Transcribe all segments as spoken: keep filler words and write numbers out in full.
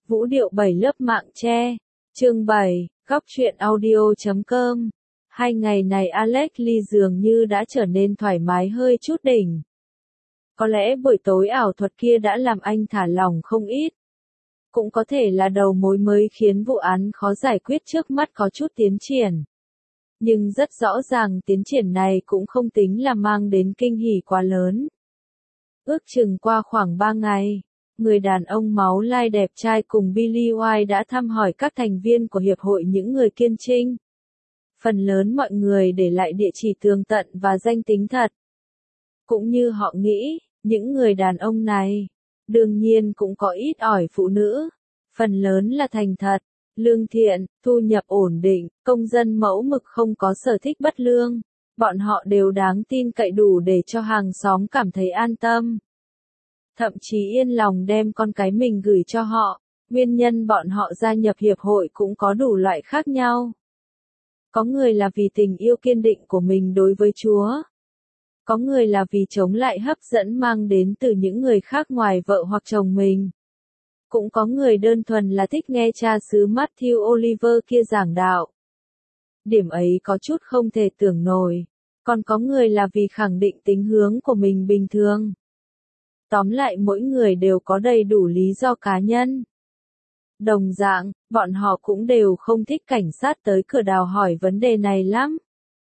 Vũ điệu bảy lớp mạng che. Chương bảy, góc truyện audio chấm com. Hai ngày này Alex Lee dường như đã trở nên thoải mái hơi chút đỉnh. Có lẽ buổi tối ảo thuật kia đã làm anh thả lỏng không ít. Cũng có thể là đầu mối mới khiến vụ án khó giải quyết trước mắt có chút tiến triển. Nhưng rất rõ ràng tiến triển này cũng không tính là mang đến kinh hỉ quá lớn. Ước chừng qua khoảng ba ngày, người đàn ông máu lai đẹp trai cùng Billy White đã thăm hỏi các thành viên của Hiệp hội những người kiên trinh. Phần lớn mọi người để lại địa chỉ tường tận và danh tính thật. Cũng như họ nghĩ, những người đàn ông này, đương nhiên cũng có ít ỏi phụ nữ. Phần lớn là thành thật, lương thiện, thu nhập ổn định, công dân mẫu mực không có sở thích bất lương. Bọn họ đều đáng tin cậy đủ để cho hàng xóm cảm thấy an tâm. Thậm chí yên lòng đem con cái mình gửi cho họ. Nguyên nhân bọn họ gia nhập hiệp hội cũng có đủ loại khác nhau. Có người là vì tình yêu kiên định của mình đối với Chúa. Có người là vì chống lại hấp dẫn mang đến từ những người khác ngoài vợ hoặc chồng mình. Cũng có người đơn thuần là thích nghe cha xứ Matthew Oliver kia giảng đạo. Điểm ấy có chút không thể tưởng nổi. Còn có người là vì khẳng định tính hướng của mình bình thường. Tóm lại mỗi người đều có đầy đủ lý do cá nhân. Đồng dạng, bọn họ cũng đều không thích cảnh sát tới cửa đào hỏi vấn đề này lắm.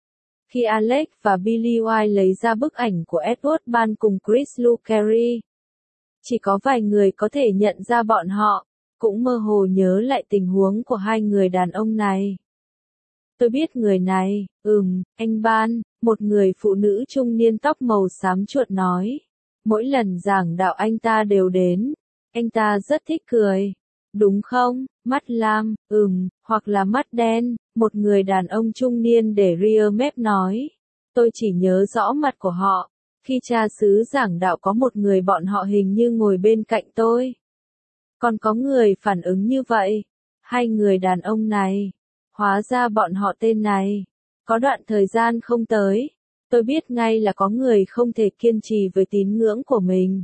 Khi Alex và Billy White lấy ra bức ảnh của Edward Ban cùng Chris Lucarelli, chỉ có vài người có thể nhận ra bọn họ, cũng mơ hồ nhớ lại tình huống của hai người đàn ông này. Tôi biết người này, ừm, anh Ban, một người phụ nữ trung niên tóc màu xám chuột nói. Mỗi lần giảng đạo anh ta đều đến. Anh ta rất thích cười. Đúng không, mắt lam, ừm, hoặc là mắt đen, một người đàn ông trung niên để ria mép nói. Tôi chỉ nhớ rõ mặt của họ. Khi cha xứ giảng đạo có một người bọn họ hình như ngồi bên cạnh tôi. Còn có người phản ứng như vậy. Hai người đàn ông này. Hóa ra bọn họ tên này. Có đoạn thời gian không tới. Tôi biết ngay là có người không thể kiên trì với tín ngưỡng của mình.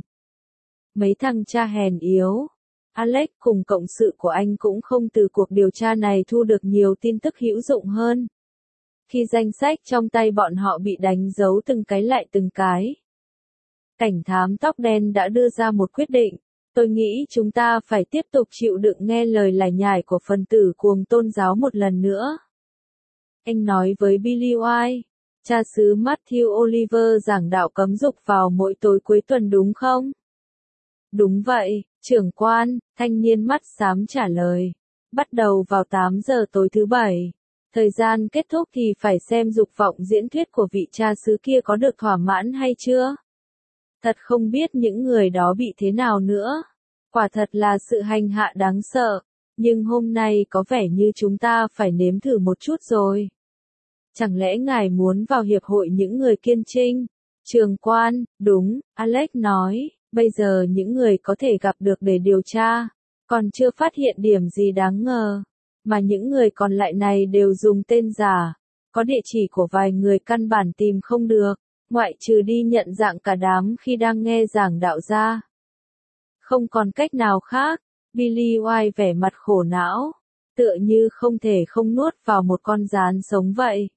Mấy thằng cha hèn yếu. Alex cùng cộng sự của anh cũng không từ cuộc điều tra này thu được nhiều tin tức hữu dụng hơn. Khi danh sách trong tay bọn họ bị đánh dấu từng cái lại từng cái. Cảnh thám tóc đen đã đưa ra một quyết định. Tôi nghĩ chúng ta phải tiếp tục chịu đựng nghe lời lải nhải của phần tử cuồng tôn giáo một lần nữa. Anh nói với Billy White. Cha xứ Matthew Oliver giảng đạo cấm dục vào mỗi tối cuối tuần đúng không? Đúng vậy, trưởng quan, thanh niên mắt xám trả lời. Bắt đầu vào tám giờ tối thứ bảy. Thời gian kết thúc thì phải xem dục vọng diễn thuyết của vị cha xứ kia có được thỏa mãn hay chưa. Thật không biết những người đó bị thế nào nữa. Quả thật là sự hành hạ đáng sợ. Nhưng hôm nay có vẻ như chúng ta phải nếm thử một chút rồi. Chẳng lẽ ngài muốn vào hiệp hội những người kiên trinh? Trường quan, đúng, Alex nói, bây giờ những người có thể gặp được để điều tra, còn chưa phát hiện điểm gì đáng ngờ, mà những người còn lại này đều dùng tên giả, có địa chỉ của vài người căn bản tìm không được, ngoại trừ đi nhận dạng cả đám khi đang nghe giảng đạo ra. Không còn cách nào khác, Billy White vẻ mặt khổ não, tựa như không thể không nuốt vào một con gián sống vậy.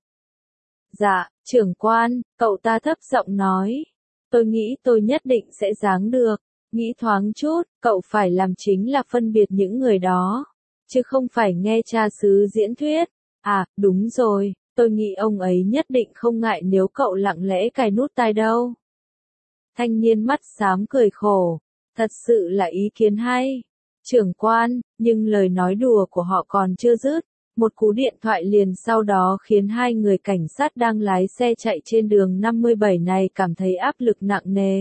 Dạ, trưởng quan, cậu ta thấp giọng nói. Tôi nghĩ tôi nhất định sẽ giáng được. Nghĩ thoáng chút, cậu phải làm chính là phân biệt những người đó. Chứ không phải nghe cha xứ diễn thuyết. À, đúng rồi, tôi nghĩ ông ấy nhất định không ngại nếu cậu lặng lẽ cài nút tai đâu. Thanh niên mắt xám cười khổ. Thật sự là ý kiến hay. Trưởng quan, nhưng lời nói đùa của họ còn chưa dứt. Một cú điện thoại liền sau đó khiến hai người cảnh sát đang lái xe chạy trên đường năm mươi bảy này cảm thấy áp lực nặng nề.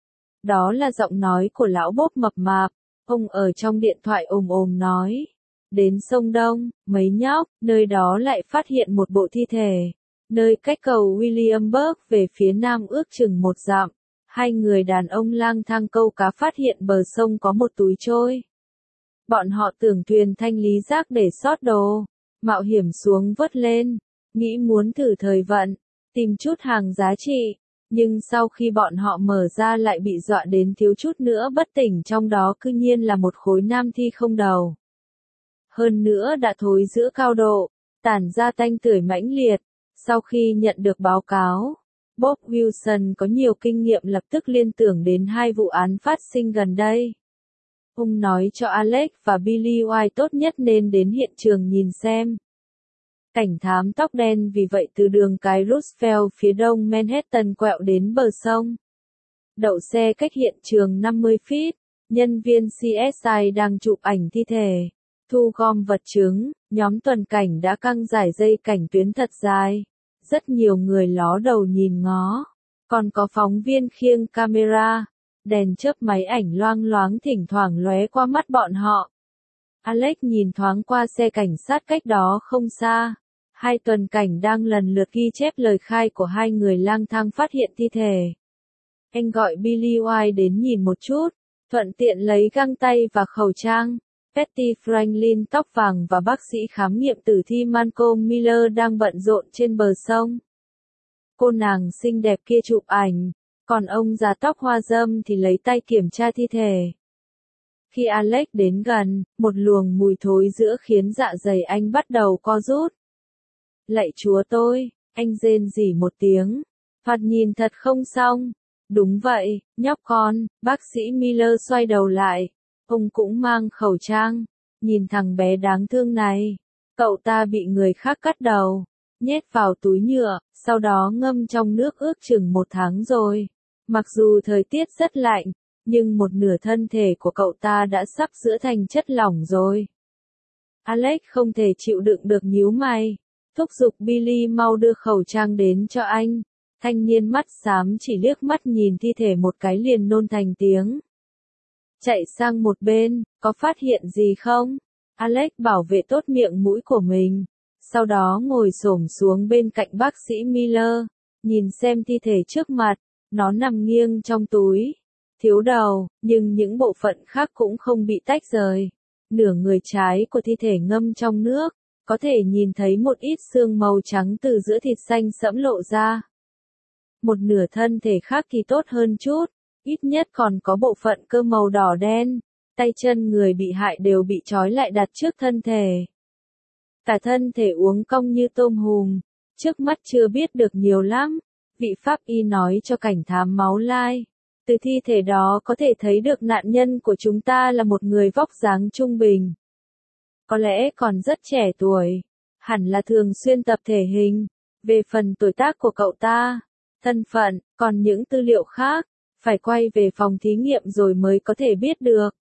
Đó là giọng nói của lão bốp mập mạp. Ông ở trong điện thoại ồm ồm nói. Đến sông Đông, mấy nhóc, nơi đó lại phát hiện một bộ thi thể. Nơi cách cầu Williamsburg về phía nam ước chừng một dặm. Hai người đàn ông lang thang câu cá phát hiện bờ sông có một túi trôi. Bọn họ tưởng thuyền thanh lý rác để xót đồ. Mạo hiểm xuống vớt lên, nghĩ muốn thử thời vận, tìm chút hàng giá trị, Nhưng sau khi bọn họ mở ra lại bị dọa đến thiếu chút nữa bất tỉnh, trong đó cư nhiên là một khối nam thi không đầu. Hơn nữa đã thối giữa cao độ, tản ra tanh tưởi mãnh liệt. Sau khi nhận được báo cáo, Bob Wilson có nhiều kinh nghiệm lập tức liên tưởng đến hai vụ án phát sinh gần đây. Ông nói cho Alex và Billy White tốt nhất nên đến hiện trường nhìn xem. Cảnh thám tóc đen vì vậy từ đường cái Roosevelt phía đông Manhattan quẹo đến bờ sông. Đậu xe cách hiện trường năm mươi feet, nhân viên xê ét i đang chụp ảnh thi thể, thu gom vật chứng, nhóm tuần cảnh đã căng dải dây cảnh tuyến thật dài. Rất nhiều người ló đầu nhìn ngó, còn có phóng viên khiêng camera, đèn chớp máy ảnh loang loáng thỉnh thoảng lóe qua mắt bọn họ. Alex nhìn thoáng qua xe cảnh sát cách đó không xa. Hai tuần cảnh đang lần lượt ghi chép lời khai của hai người lang thang phát hiện thi thể. Anh gọi Billy White đến nhìn một chút, thuận tiện lấy găng tay và khẩu trang. Patty Franklin tóc vàng và bác sĩ khám nghiệm tử thi Malcolm Miller đang bận rộn trên bờ sông. Cô nàng xinh đẹp kia chụp ảnh, còn ông già tóc hoa râm thì lấy tay kiểm tra thi thể. Khi Alex đến gần, một luồng mùi thối giữa khiến dạ dày anh bắt đầu co rút. Lạy chúa tôi, anh rên rỉ một tiếng. Thoạt nhìn thật không xong. Đúng vậy, nhóc con, bác sĩ Miller xoay đầu lại. Ông cũng mang khẩu trang. Nhìn thằng bé đáng thương này. Cậu ta bị người khác cắt đầu, nhét vào túi nhựa, sau đó ngâm trong nước ước chừng một tháng rồi. Mặc dù thời tiết rất lạnh, nhưng một nửa thân thể của cậu ta đã sắp sữa thành chất lỏng rồi. Alex không thể chịu đựng được nhíu mày. Thúc giục Billy mau đưa khẩu trang đến cho anh. Thanh niên mắt xám chỉ liếc mắt nhìn thi thể một cái liền nôn thành tiếng. Chạy sang một bên, có phát hiện gì không? Alex bảo vệ tốt miệng mũi của mình. Sau đó ngồi xổm xuống bên cạnh bác sĩ Miller. Nhìn xem thi thể trước mặt, nó nằm nghiêng trong túi. Thiếu đầu, nhưng những bộ phận khác cũng không bị tách rời. Nửa người trái của thi thể ngâm trong nước. Có thể nhìn thấy một ít xương màu trắng từ giữa thịt xanh sẫm lộ ra. Một nửa thân thể khác thì tốt hơn chút, ít nhất còn có bộ phận cơ màu đỏ đen. Tay chân người bị hại đều bị trói lại đặt trước thân thể. Cả thân thể uốn cong như tôm hùm, trước mắt chưa biết được nhiều lắm. Vị pháp y nói cho cảnh thám máu lai. Từ thi thể đó có thể thấy được nạn nhân của chúng ta là một người vóc dáng trung bình. Có lẽ còn rất trẻ tuổi, hẳn là thường xuyên tập thể hình. Về phần tuổi tác của cậu ta, thân phận, còn những tư liệu khác, phải quay về phòng thí nghiệm rồi mới có thể biết được.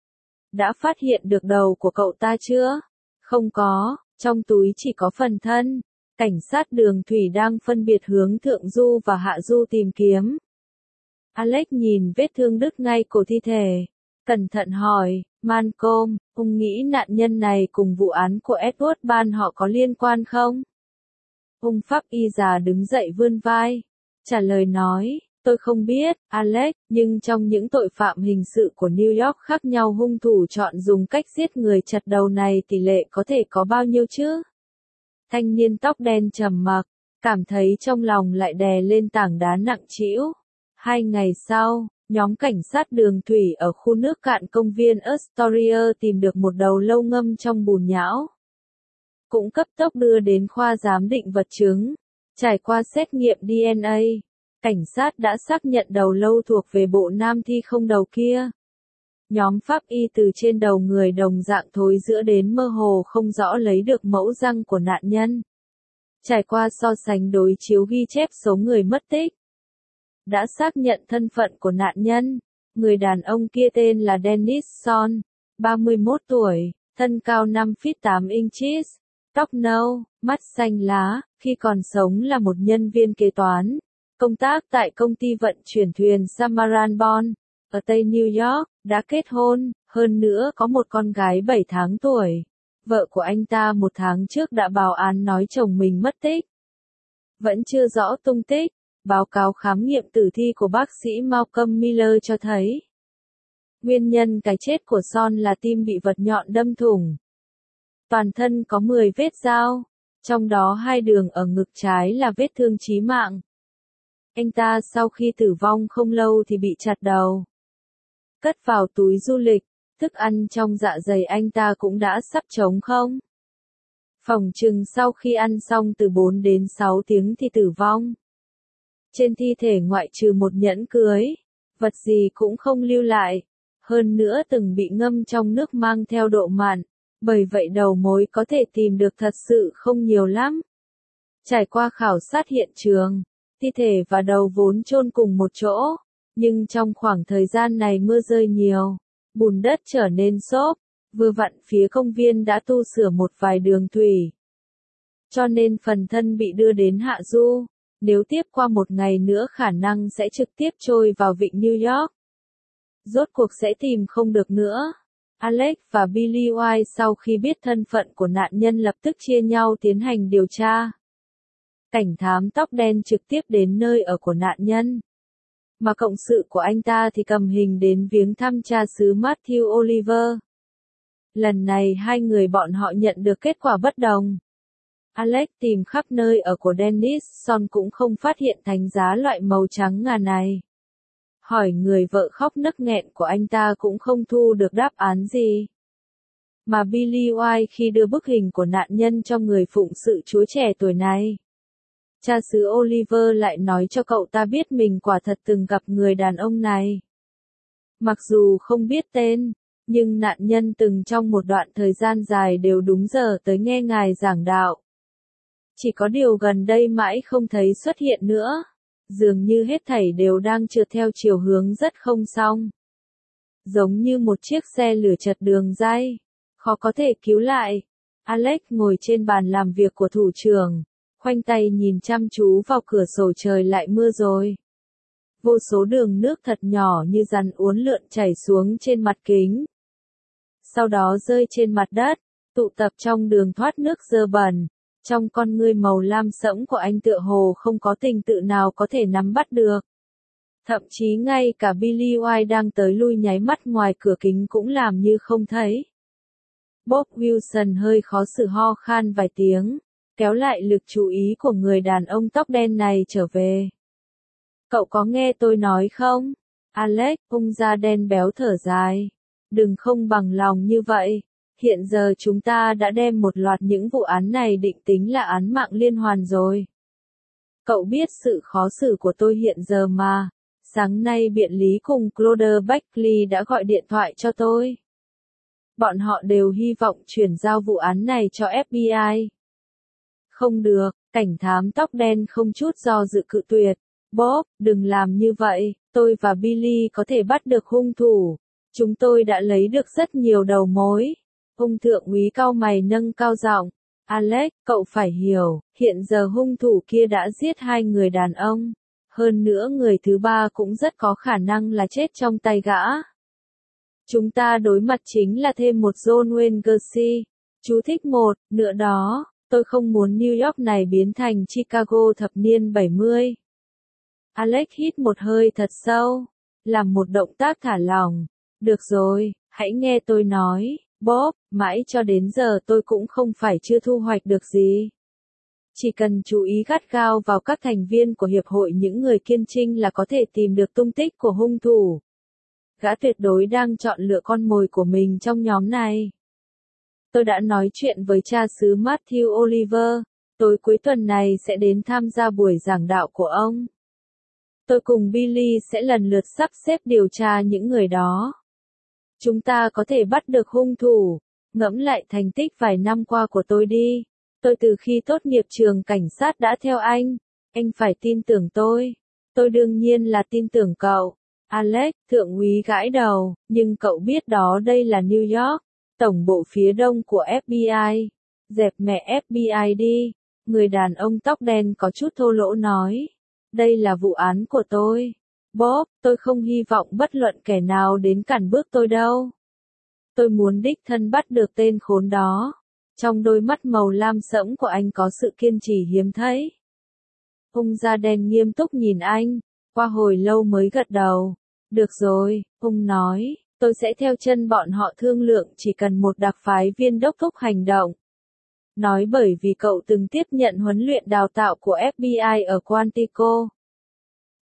Đã phát hiện được đầu của cậu ta chưa? Không có, trong túi chỉ có phần thân. Cảnh sát đường thủy đang phân biệt hướng thượng du và hạ du tìm kiếm. Alex nhìn vết thương đứt ngay cổ thi thể. Cẩn thận hỏi, Malcolm, ông nghĩ nạn nhân này cùng vụ án của Edward Ban họ có liên quan không? Ông pháp y già đứng dậy vươn vai. Trả lời nói, tôi không biết, Alex, nhưng trong những tội phạm hình sự của New York khác nhau hung thủ chọn dùng cách giết người chặt đầu này tỷ lệ có thể có bao nhiêu chứ? Thanh niên tóc đen trầm mặc, cảm thấy trong lòng lại đè lên tảng đá nặng trĩu. Hai ngày sau, nhóm cảnh sát đường thủy ở khu nước cạn công viên Astoria tìm được một đầu lâu ngâm trong bùn nhão. Cũng cấp tốc đưa đến khoa giám định vật chứng. Trải qua xét nghiệm đê en a, cảnh sát đã xác nhận đầu lâu thuộc về bộ nam thi không đầu kia. Nhóm pháp y từ trên đầu người đồng dạng thối giữa đến mơ hồ không rõ lấy được mẫu răng của nạn nhân. Trải qua so sánh đối chiếu ghi chép số người mất tích. Đã xác nhận thân phận của nạn nhân. Người đàn ông kia tên là Dennis Son, ba mươi mốt tuổi, thân cao năm feet tám inches, tóc nâu, mắt xanh lá, khi còn sống là một nhân viên kế toán, công tác tại công ty vận chuyển thuyền Samaran Bond, ở Tây New York, đã kết hôn, hơn nữa có một con gái bảy tháng tuổi. Vợ của anh ta một tháng trước đã báo án nói chồng mình mất tích. Vẫn chưa rõ tung tích. Báo cáo khám nghiệm tử thi của bác sĩ Malcolm Miller cho thấy. Nguyên nhân cái chết của Son là tim bị vật nhọn đâm thủng. Toàn thân có mười vết dao, trong đó hai đường ở ngực trái là vết thương chí mạng. Anh ta sau khi tử vong không lâu thì bị chặt đầu. Cất vào túi du lịch, thức ăn trong dạ dày anh ta cũng đã sắp trống không. Phỏng chừng sau khi ăn xong từ bốn đến sáu tiếng thì tử vong. Trên thi thể ngoại trừ một nhẫn cưới, vật gì cũng không lưu lại. Hơn nữa từng bị ngâm trong nước mang theo độ mặn, bởi vậy đầu mối có thể tìm được thật sự không nhiều lắm. Trải qua khảo sát hiện trường, thi thể và đầu vốn chôn cùng một chỗ, nhưng trong khoảng thời gian này mưa rơi nhiều, bùn đất trở nên xốp, vừa vặn phía công viên đã tu sửa một vài đường thủy. Cho nên phần thân bị đưa đến hạ du, nếu tiếp qua một ngày nữa khả năng sẽ trực tiếp trôi vào vịnh New York. Rốt cuộc sẽ tìm không được nữa. Alex và Billy White sau khi biết thân phận của nạn nhân lập tức chia nhau tiến hành điều tra. Cảnh thám tóc đen trực tiếp đến nơi ở của nạn nhân. Mà cộng sự của anh ta thì cầm hình đến viếng thăm cha xứ Matthew Oliver. Lần này hai người bọn họ nhận được kết quả bất đồng. Alex tìm khắp nơi ở của Dennis Son cũng không phát hiện thánh giá loại màu trắng ngà này. Hỏi người vợ khóc nấc nghẹn của anh ta cũng không thu được đáp án gì. Mà Billy White khi đưa bức hình của nạn nhân cho người phụng sự chúa trẻ tuổi này, cha xứ Oliver lại nói cho cậu ta biết mình quả thật từng gặp người đàn ông này. Mặc dù không biết tên, nhưng nạn nhân từng trong một đoạn thời gian dài đều đúng giờ tới nghe ngài giảng đạo. Chỉ có điều gần đây mãi không thấy xuất hiện nữa. Dường như hết thảy đều đang trượt theo chiều hướng rất không xong. Giống như một chiếc xe lửa chật đường ray, khó có thể cứu lại. Alex ngồi trên bàn làm việc của thủ trưởng, khoanh tay nhìn chăm chú vào cửa sổ trời lại mưa rồi. Vô số đường nước thật nhỏ như rắn uốn lượn chảy xuống trên mặt kính. Sau đó rơi trên mặt đất, tụ tập trong đường thoát nước dơ bẩn. Trong con ngươi màu lam sẫm của anh tựa hồ không có tình tự nào có thể nắm bắt được. Thậm chí ngay cả Billy White đang tới lui nháy mắt ngoài cửa kính cũng làm như không thấy. Bob Wilson hơi khó xử ho khan vài tiếng, kéo lại lực chú ý của người đàn ông tóc đen này trở về. Cậu có nghe tôi nói không? Alex, ông da đen béo thở dài. Đừng không bằng lòng như vậy. Hiện giờ chúng ta đã đem một loạt những vụ án này định tính là án mạng liên hoàn rồi. Cậu biết sự khó xử của tôi hiện giờ mà. Sáng nay biện lý cùng Claude Beckley đã gọi điện thoại cho tôi. Bọn họ đều hy vọng chuyển giao vụ án này cho ép bê i. Không được, cảnh thám tóc đen không chút do dự cự tuyệt. Bob, đừng làm như vậy, tôi và Billy có thể bắt được hung thủ. Chúng tôi đã lấy được rất nhiều đầu mối. Ông thượng úy cau mày nâng cao giọng. Alex, cậu phải hiểu, hiện giờ hung thủ kia đã giết hai người đàn ông. Hơn nữa người thứ ba cũng rất có khả năng là chết trong tay gã. Chúng ta đối mặt chính là thêm một John Wayne Gacy. Chú thích một, nữa đó, tôi không muốn New York này biến thành Chicago thập niên bảy mươi. Alex hít một hơi thật sâu, làm một động tác thả lỏng. Được rồi, hãy nghe tôi nói. Bob, mãi cho đến giờ tôi cũng không phải chưa thu hoạch được gì. Chỉ cần chú ý gắt gao vào các thành viên của hiệp hội những người kiên trinh là có thể tìm được tung tích của hung thủ. Gã tuyệt đối đang chọn lựa con mồi của mình trong nhóm này. Tôi đã nói chuyện với cha xứ Matthew Oliver, tối cuối tuần này sẽ đến tham gia buổi giảng đạo của ông. Tôi cùng Billy sẽ lần lượt sắp xếp điều tra những người đó. Chúng ta có thể bắt được hung thủ. Ngẫm lại thành tích vài năm qua của tôi đi. Tôi từ khi tốt nghiệp trường cảnh sát đã theo anh. Anh phải tin tưởng tôi. Tôi đương nhiên là tin tưởng cậu. Alex, thượng úy gãi đầu, nhưng cậu biết đó đây là New York, tổng bộ phía đông của ép bê i. Dẹp mẹ ép bê i đi. Người đàn ông tóc đen có chút thô lỗ nói. Đây là vụ án của tôi. Bob, tôi không hy vọng bất luận kẻ nào đến cản bước tôi đâu. Tôi muốn đích thân bắt được tên khốn đó. Trong đôi mắt màu lam sẫm của anh có sự kiên trì hiếm thấy. Ông da đen nghiêm túc nhìn anh, qua hồi lâu mới gật đầu. Được rồi, ông nói, tôi sẽ theo chân bọn họ thương lượng chỉ cần một đặc phái viên đốc thúc hành động. Nói bởi vì cậu từng tiếp nhận huấn luyện đào tạo của ép bê i ở Quantico.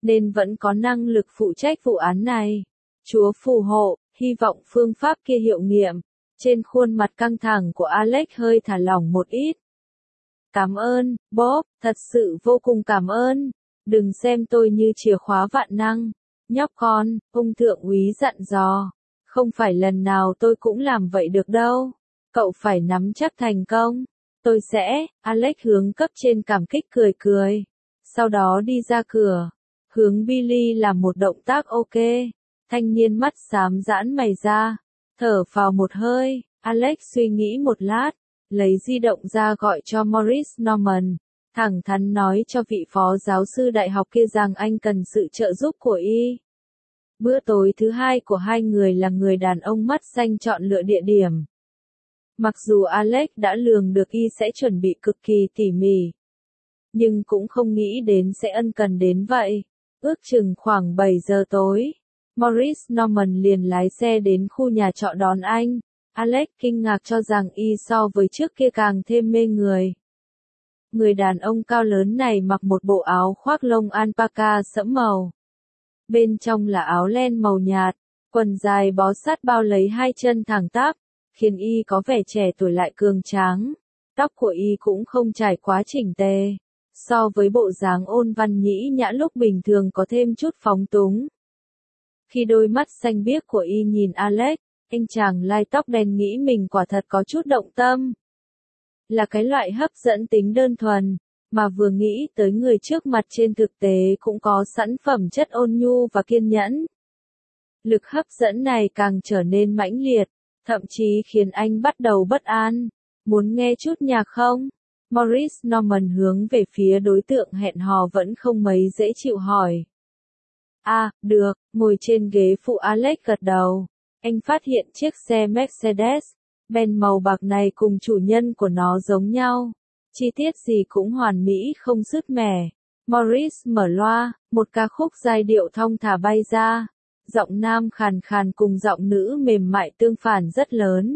nên vẫn có năng lực phụ trách vụ án này. Chúa phù hộ, hy vọng phương pháp kia hiệu nghiệm. Trên khuôn mặt căng thẳng của Alex hơi thả lỏng một ít. Cảm ơn, Bob, thật sự vô cùng cảm ơn. Đừng xem tôi như chìa khóa vạn năng. Nhóc con, ông thượng úy dặn dò. Không phải lần nào tôi cũng làm vậy được đâu. Cậu phải nắm chắc thành công. Tôi sẽ, Alex hướng cấp trên cảm kích cười cười. Sau đó đi ra cửa. Hướng Billy làm một động tác ok. Thanh niên mắt xám giãn mày ra. Thở vào một hơi, Alex suy nghĩ một lát. Lấy di động ra gọi cho Maurice Norman. Thẳng thắn nói cho vị phó giáo sư đại học kia rằng anh cần sự trợ giúp của y. Bữa tối thứ hai của hai người là người đàn ông mắt xanh chọn lựa địa điểm. Mặc dù Alex đã lường được y sẽ chuẩn bị cực kỳ tỉ mỉ, nhưng cũng không nghĩ đến sẽ ân cần đến vậy. Ước chừng khoảng bảy giờ tối, Maurice Norman liền lái xe đến khu nhà trọ đón anh. Alex kinh ngạc cho rằng y so với trước kia càng thêm mê người. Người đàn ông cao lớn này mặc một bộ áo khoác lông alpaca sẫm màu. Bên trong là áo len màu nhạt, quần dài bó sát bao lấy hai chân thẳng tắp, khiến y có vẻ trẻ tuổi lại cường tráng. Tóc của y cũng không trải quá chỉnh tề, so với bộ dáng ôn văn nhĩ nhã lúc bình thường có thêm chút phóng túng. Khi đôi mắt xanh biếc của y nhìn Alex, anh chàng lai tóc đen nghĩ mình quả thật có chút động tâm. Là cái loại hấp dẫn tính đơn thuần, mà vừa nghĩ tới người trước mặt trên thực tế cũng có sẵn phẩm chất ôn nhu và kiên nhẫn. Lực hấp dẫn này càng trở nên mãnh liệt, thậm chí khiến anh bắt đầu bất an. Muốn nghe chút nhạc không? Maurice Norman hướng về phía đối tượng hẹn hò vẫn không mấy dễ chịu hỏi. À, được, ngồi trên ghế phụ Alex gật đầu. Anh phát hiện chiếc xe Mercedes-Benz màu bạc này cùng chủ nhân của nó giống nhau. Chi tiết gì cũng hoàn mỹ không sứt mẻ. Maurice mở loa, một ca khúc giai điệu thong thả bay ra. Giọng nam khàn khàn cùng giọng nữ mềm mại tương phản rất lớn.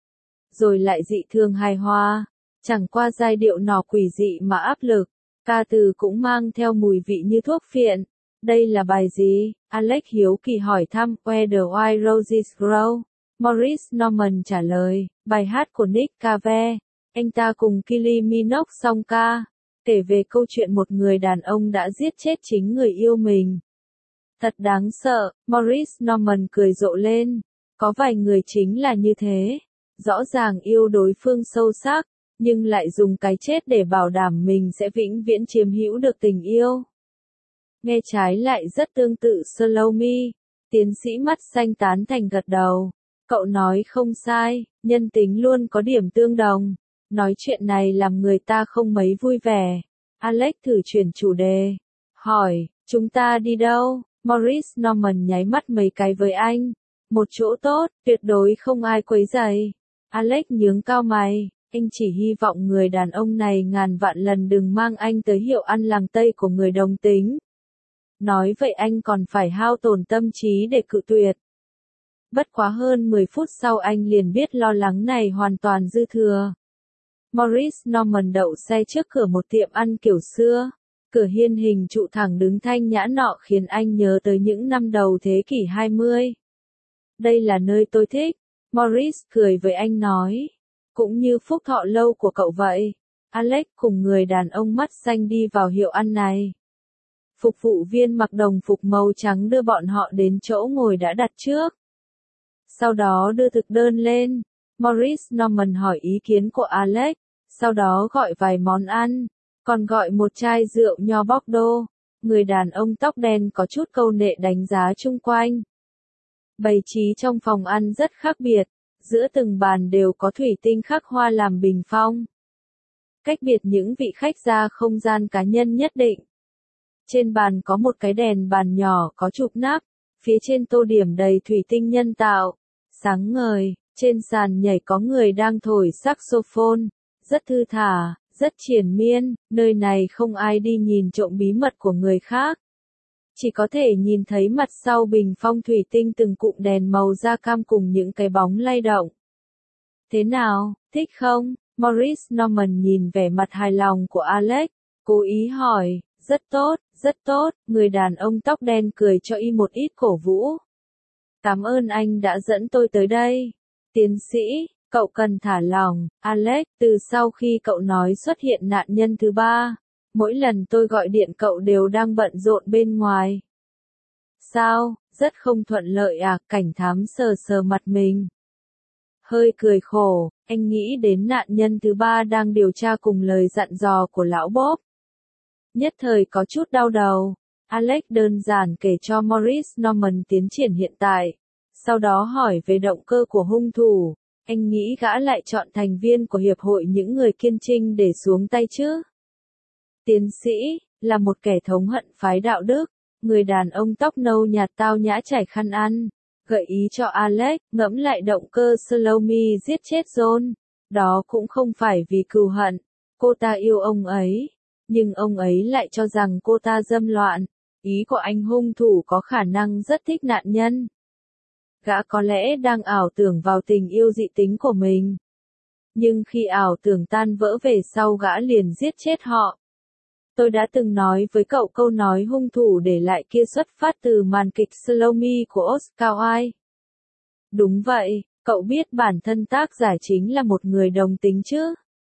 Rồi lại dị thường hài hòa. Chẳng qua giai điệu nọ quỷ dị mà áp lực. Ca từ cũng mang theo mùi vị như thuốc phiện. Đây là bài gì? Alex hiếu kỳ hỏi thăm. Where the White Roses Grow. Maurice Norman trả lời. Bài hát của Nick Cave. Anh ta cùng Kylie Minogue song ca. Kể về câu chuyện một người đàn ông đã giết chết chính người yêu mình. Thật đáng sợ. Maurice Norman cười rộ lên. Có vài người chính là như thế. Rõ ràng yêu đối phương sâu sắc, nhưng lại dùng cái chết để bảo đảm mình sẽ vĩnh viễn chiếm hữu được tình yêu. Nghe trái lại rất tương tự Salome. Tiến sĩ mắt xanh tán thành gật đầu. Cậu nói không sai, nhân tính luôn có điểm tương đồng. Nói chuyện này làm người ta không mấy vui vẻ. Alex thử chuyển chủ đề. Hỏi, chúng ta đi đâu? Maurice Norman nháy mắt mấy cái với anh. Một chỗ tốt, tuyệt đối không ai quấy rầy. Alex nhướng cao mày. Anh chỉ hy vọng người đàn ông này ngàn vạn lần đừng mang anh tới hiệu ăn làng Tây của người đồng tính. Nói vậy anh còn phải hao tổn tâm trí để cự tuyệt. Bất quá hơn mười phút sau anh liền biết lo lắng này hoàn toàn dư thừa. Maurice Norman đậu xe trước cửa một tiệm ăn kiểu xưa. Cửa hiên hình trụ thẳng đứng thanh nhã nọ khiến anh nhớ tới những năm đầu thế kỷ hai mươi. Đây là nơi tôi thích. Maurice cười với anh nói. Cũng như phúc thọ lâu của cậu vậy. Alex cùng người đàn ông mắt xanh đi vào hiệu ăn này. Phục vụ viên mặc đồng phục màu trắng đưa bọn họ đến chỗ ngồi đã đặt trước. Sau đó đưa thực đơn lên. Maurice Norman hỏi ý kiến của Alex. Sau đó gọi vài món ăn. Còn gọi một chai rượu nho Bordeaux. Người đàn ông tóc đen có chút câu nệ đánh giá chung quanh. Bày trí trong phòng ăn rất khác biệt. Giữa từng bàn đều có thủy tinh khắc hoa làm bình phong. Cách biệt những vị khách ra không gian cá nhân nhất định. Trên bàn có một cái đèn bàn nhỏ có chụp nắp. Phía trên tô điểm đầy thủy tinh nhân tạo. Sáng ngời, trên sàn nhảy có người đang thổi saxophone. Rất thư thả, rất triền miên, nơi này không ai đi nhìn trộm bí mật của người khác. Chỉ có thể nhìn thấy mặt sau bình phong thủy tinh từng cụm đèn màu da cam cùng những cái bóng lay động. Thế nào, thích không? Maurice Norman nhìn vẻ mặt hài lòng của Alex, cố ý hỏi, Rất tốt, rất tốt, người đàn ông tóc đen cười cho y một ít cổ vũ. Cảm ơn anh đã dẫn tôi tới đây. Tiến sĩ, cậu cần thả lỏng, Alex, từ sau khi cậu nói xuất hiện nạn nhân thứ ba, mỗi lần tôi gọi điện cậu đều đang bận rộn bên ngoài. Sao, rất không thuận lợi à, cảnh thám sờ sờ mặt mình. Hơi cười khổ, anh nghĩ đến nạn nhân thứ ba đang điều tra cùng lời dặn dò của lão Bob. Nhất thời có chút đau đầu, Alex đơn giản kể cho Maurice Norman tiến triển hiện tại, sau đó hỏi về động cơ của hung thủ, anh nghĩ gã lại chọn thành viên của hiệp hội những người kiên trinh để xuống tay chứ? Tiến sĩ, là một kẻ thống hận phái đạo đức, người đàn ông tóc nâu nhạt tao nhã trải khăn ăn, gợi ý cho Alex, ngẫm lại động cơ Salome giết chết John, đó cũng không phải vì cừu hận, cô ta yêu ông ấy, nhưng ông ấy lại cho rằng cô ta dâm loạn, ý của anh hung thủ có khả năng rất thích nạn nhân. Gã có lẽ đang ảo tưởng vào tình yêu dị tính của mình. Nhưng khi ảo tưởng tan vỡ về sau gã liền giết chết họ. Tôi đã từng nói với cậu câu nói hung thủ để lại kia xuất phát từ màn kịch Salome của Oscar Wilde. Đúng vậy, cậu biết bản thân tác giả chính là một người đồng tính chứ?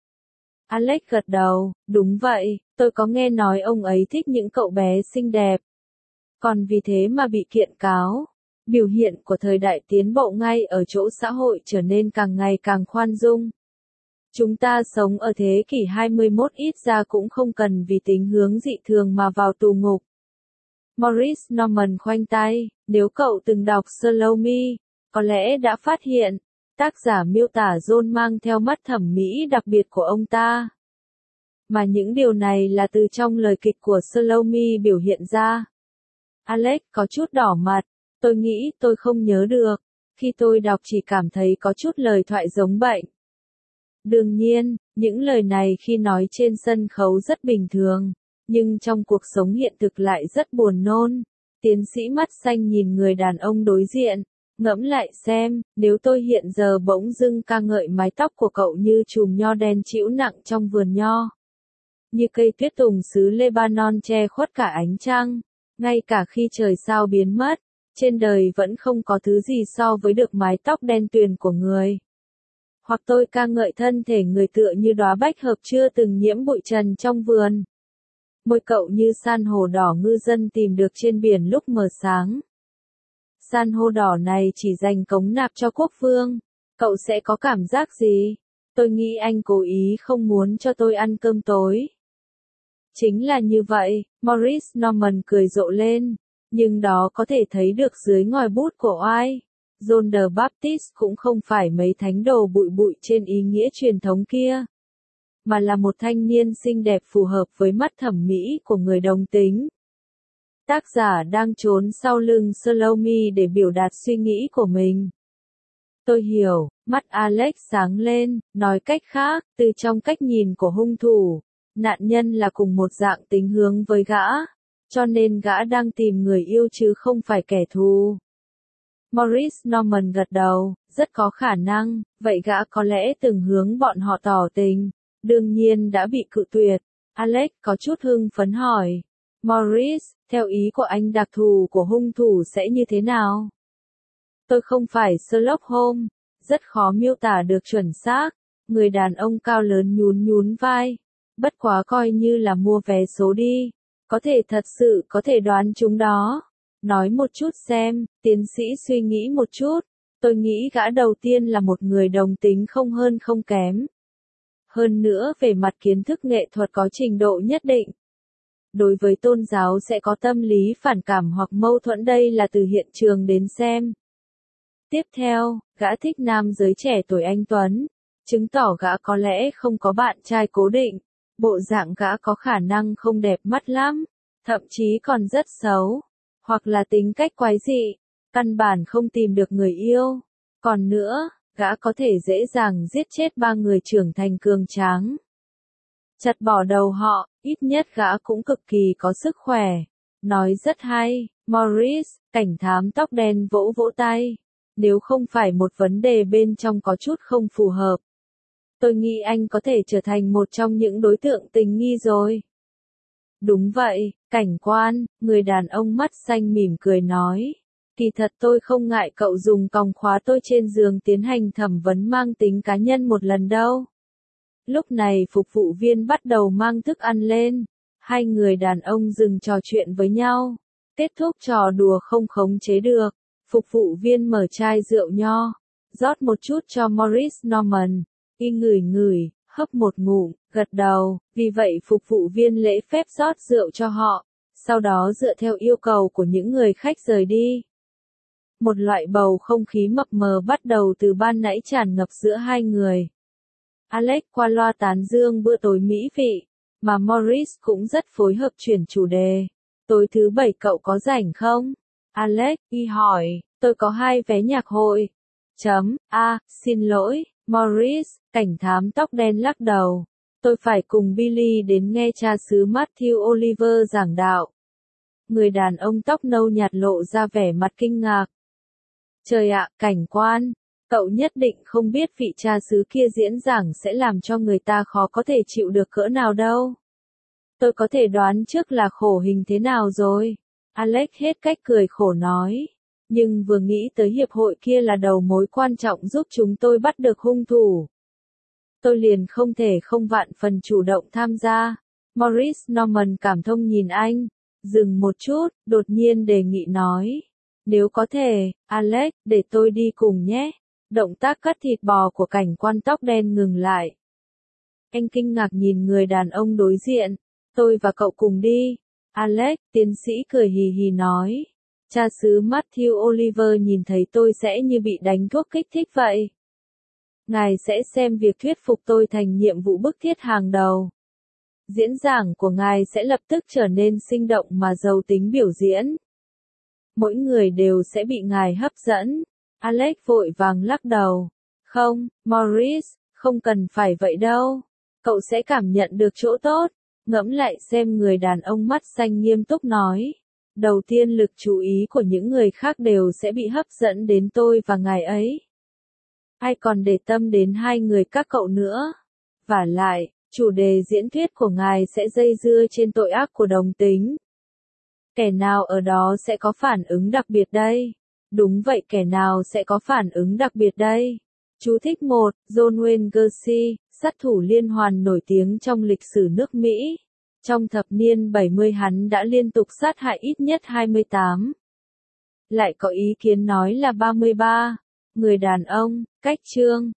Alex gật đầu, đúng vậy, tôi có nghe nói ông ấy thích những cậu bé xinh đẹp. Còn vì thế mà bị kiện cáo. Biểu hiện của thời đại tiến bộ ngay ở chỗ xã hội trở nên càng ngày càng khoan dung. Chúng ta sống ở thế kỷ hai mươi mốt ít ra cũng không cần vì tính hướng dị thường mà vào tù ngục. Maurice Norman khoanh tay, nếu cậu từng đọc Salome, có lẽ đã phát hiện, tác giả miêu tả John mang theo mắt thẩm mỹ đặc biệt của ông ta. Mà những điều này là từ trong lời kịch của Salome biểu hiện ra. Alex có chút đỏ mặt, tôi nghĩ tôi không nhớ được, khi tôi đọc chỉ cảm thấy có chút lời thoại giống bệnh. Đương nhiên, những lời này khi nói trên sân khấu rất bình thường, nhưng trong cuộc sống hiện thực lại rất buồn nôn. Tiến sĩ mắt xanh nhìn người đàn ông đối diện, ngẫm lại xem, nếu tôi hiện giờ bỗng dưng ca ngợi mái tóc của cậu như chùm nho đen trĩu nặng trong vườn nho. Như cây tuyết tùng xứ Lebanon che khuất cả ánh trăng, ngay cả khi trời sao biến mất, trên đời vẫn không có thứ gì so với được mái tóc đen tuyền của người. Hoặc tôi ca ngợi thân thể người tựa như đóa bách hợp chưa từng nhiễm bụi trần trong vườn. Môi cậu như san hô đỏ ngư dân tìm được trên biển lúc mờ sáng. San hô đỏ này chỉ dành cống nạp cho quốc vương. Cậu sẽ có cảm giác gì? Tôi nghĩ anh cố ý không muốn cho tôi ăn cơm tối. Chính là như vậy, Maurice Norman cười rộ lên. Nhưng đó có thể thấy được dưới ngòi bút của ai. John the Baptist cũng không phải mấy thánh đồ bụi bụi trên ý nghĩa truyền thống kia, mà là một thanh niên xinh đẹp phù hợp với mắt thẩm mỹ của người đồng tính. Tác giả đang trốn sau lưng Salome để biểu đạt suy nghĩ của mình. Tôi hiểu, mắt Alex sáng lên, nói cách khác, từ trong cách nhìn của hung thủ, nạn nhân là cùng một dạng tính hướng với gã, cho nên gã đang tìm người yêu chứ không phải kẻ thù. Maurice Norman gật đầu, rất có khả năng, vậy gã có lẽ từng hướng bọn họ tỏ tình, đương nhiên đã bị cự tuyệt. Alex có chút hưng phấn hỏi, Maurice, theo ý của anh đặc thù của hung thủ sẽ như thế nào? Tôi không phải Sherlock Holmes, rất khó miêu tả được chuẩn xác, người đàn ông cao lớn nhún nhún vai, bất quá coi như là mua vé số đi, có thể thật sự có thể đoán chúng đó. Nói một chút xem, tiến sĩ suy nghĩ một chút, tôi nghĩ gã đầu tiên là một người đồng tính không hơn không kém. Hơn nữa về mặt kiến thức nghệ thuật có trình độ nhất định. Đối với tôn giáo sẽ có tâm lý phản cảm hoặc mâu thuẫn, đây là từ hiện trường đến xem. Tiếp theo, gã thích nam giới trẻ tuổi anh tuấn, chứng tỏ gã có lẽ không có bạn trai cố định, bộ dạng gã có khả năng không đẹp mắt lắm, thậm chí còn rất xấu. Hoặc là tính cách quái dị, căn bản không tìm được người yêu. Còn nữa, gã có thể dễ dàng giết chết ba người trưởng thành cường tráng. Chặt bỏ đầu họ, ít nhất gã cũng cực kỳ có sức khỏe. Nói rất hay, Maurice, cảnh thám tóc đen vỗ vỗ tay. Nếu không phải một vấn đề bên trong có chút không phù hợp, tôi nghĩ anh có thể trở thành một trong những đối tượng tình nghi rồi. Đúng vậy, cảnh quan, người đàn ông mắt xanh mỉm cười nói. Kỳ thật tôi không ngại cậu dùng còng khóa tôi trên giường tiến hành thẩm vấn mang tính cá nhân một lần đâu. Lúc này phục vụ viên bắt đầu mang thức ăn lên. Hai người đàn ông dừng trò chuyện với nhau. Kết thúc trò đùa không khống chế được. Phục vụ viên mở chai rượu nho. Rót một chút cho Maurice Norman. Y ngửi ngửi, hấp một ngụm, gật đầu. Vì vậy phục vụ viên lễ phép rót rượu cho họ. Sau đó dựa theo yêu cầu của những người khách rời đi. Một loại bầu không khí mập mờ bắt đầu từ ban nãy tràn ngập giữa hai người. Alex qua loa tán dương bữa tối mỹ vị, mà Maurice cũng rất phối hợp chuyển chủ đề. Tối thứ bảy cậu có rảnh không? Alex y hỏi, tôi có hai vé nhạc hội. Chấm, a, xin lỗi, Maurice, cảnh thám tóc đen lắc đầu. Tôi phải cùng Billy đến nghe cha xứ Matthew Oliver giảng đạo. Người đàn ông tóc nâu nhạt lộ ra vẻ mặt kinh ngạc. Trời ạ, cảnh quan, cậu nhất định không biết vị cha xứ kia diễn giảng sẽ làm cho người ta khó có thể chịu được cỡ nào đâu. Tôi có thể đoán trước là khổ hình thế nào rồi. Alex hết cách cười khổ nói. Nhưng vừa nghĩ tới hiệp hội kia là đầu mối quan trọng giúp chúng tôi bắt được hung thủ. Tôi liền không thể không vạn phần chủ động tham gia. Maurice Norman cảm thông nhìn anh. Dừng một chút, đột nhiên đề nghị nói. Nếu có thể, Alex, để tôi đi cùng nhé. Động tác cắt thịt bò của cảnh quan tóc đen ngừng lại. Anh kinh ngạc nhìn người đàn ông đối diện. Tôi và cậu cùng đi. Alex, tiến sĩ cười hì hì nói. Cha xứ Matthew Oliver nhìn thấy tôi sẽ như bị đánh thuốc kích thích vậy. Ngài sẽ xem việc thuyết phục tôi thành nhiệm vụ bức thiết hàng đầu. Diễn giảng của ngài sẽ lập tức trở nên sinh động mà giàu tính biểu diễn. Mỗi người đều sẽ bị ngài hấp dẫn. Alex vội vàng lắc đầu. Không, Maurice, không cần phải vậy đâu. Cậu sẽ cảm nhận được chỗ tốt. Ngẫm lại xem, người đàn ông mắt xanh nghiêm túc nói. Đầu tiên lực chú ý của những người khác đều sẽ bị hấp dẫn đến tôi và ngài ấy. Ai còn để tâm đến hai người các cậu nữa. Vả lại, chủ đề diễn thuyết của ngài sẽ dây dưa trên tội ác của đồng tính. Kẻ nào ở đó sẽ có phản ứng đặc biệt đây? Đúng vậy, kẻ nào sẽ có phản ứng đặc biệt đây? Chú thích một, John Wayne Gacy, sát thủ liên hoàn nổi tiếng trong lịch sử nước Mỹ. Trong thập niên bảy mươi hắn đã liên tục sát hại ít nhất hai mươi tám. Lại có ý kiến nói là ba mươi ba. Người đàn ông, cách chương.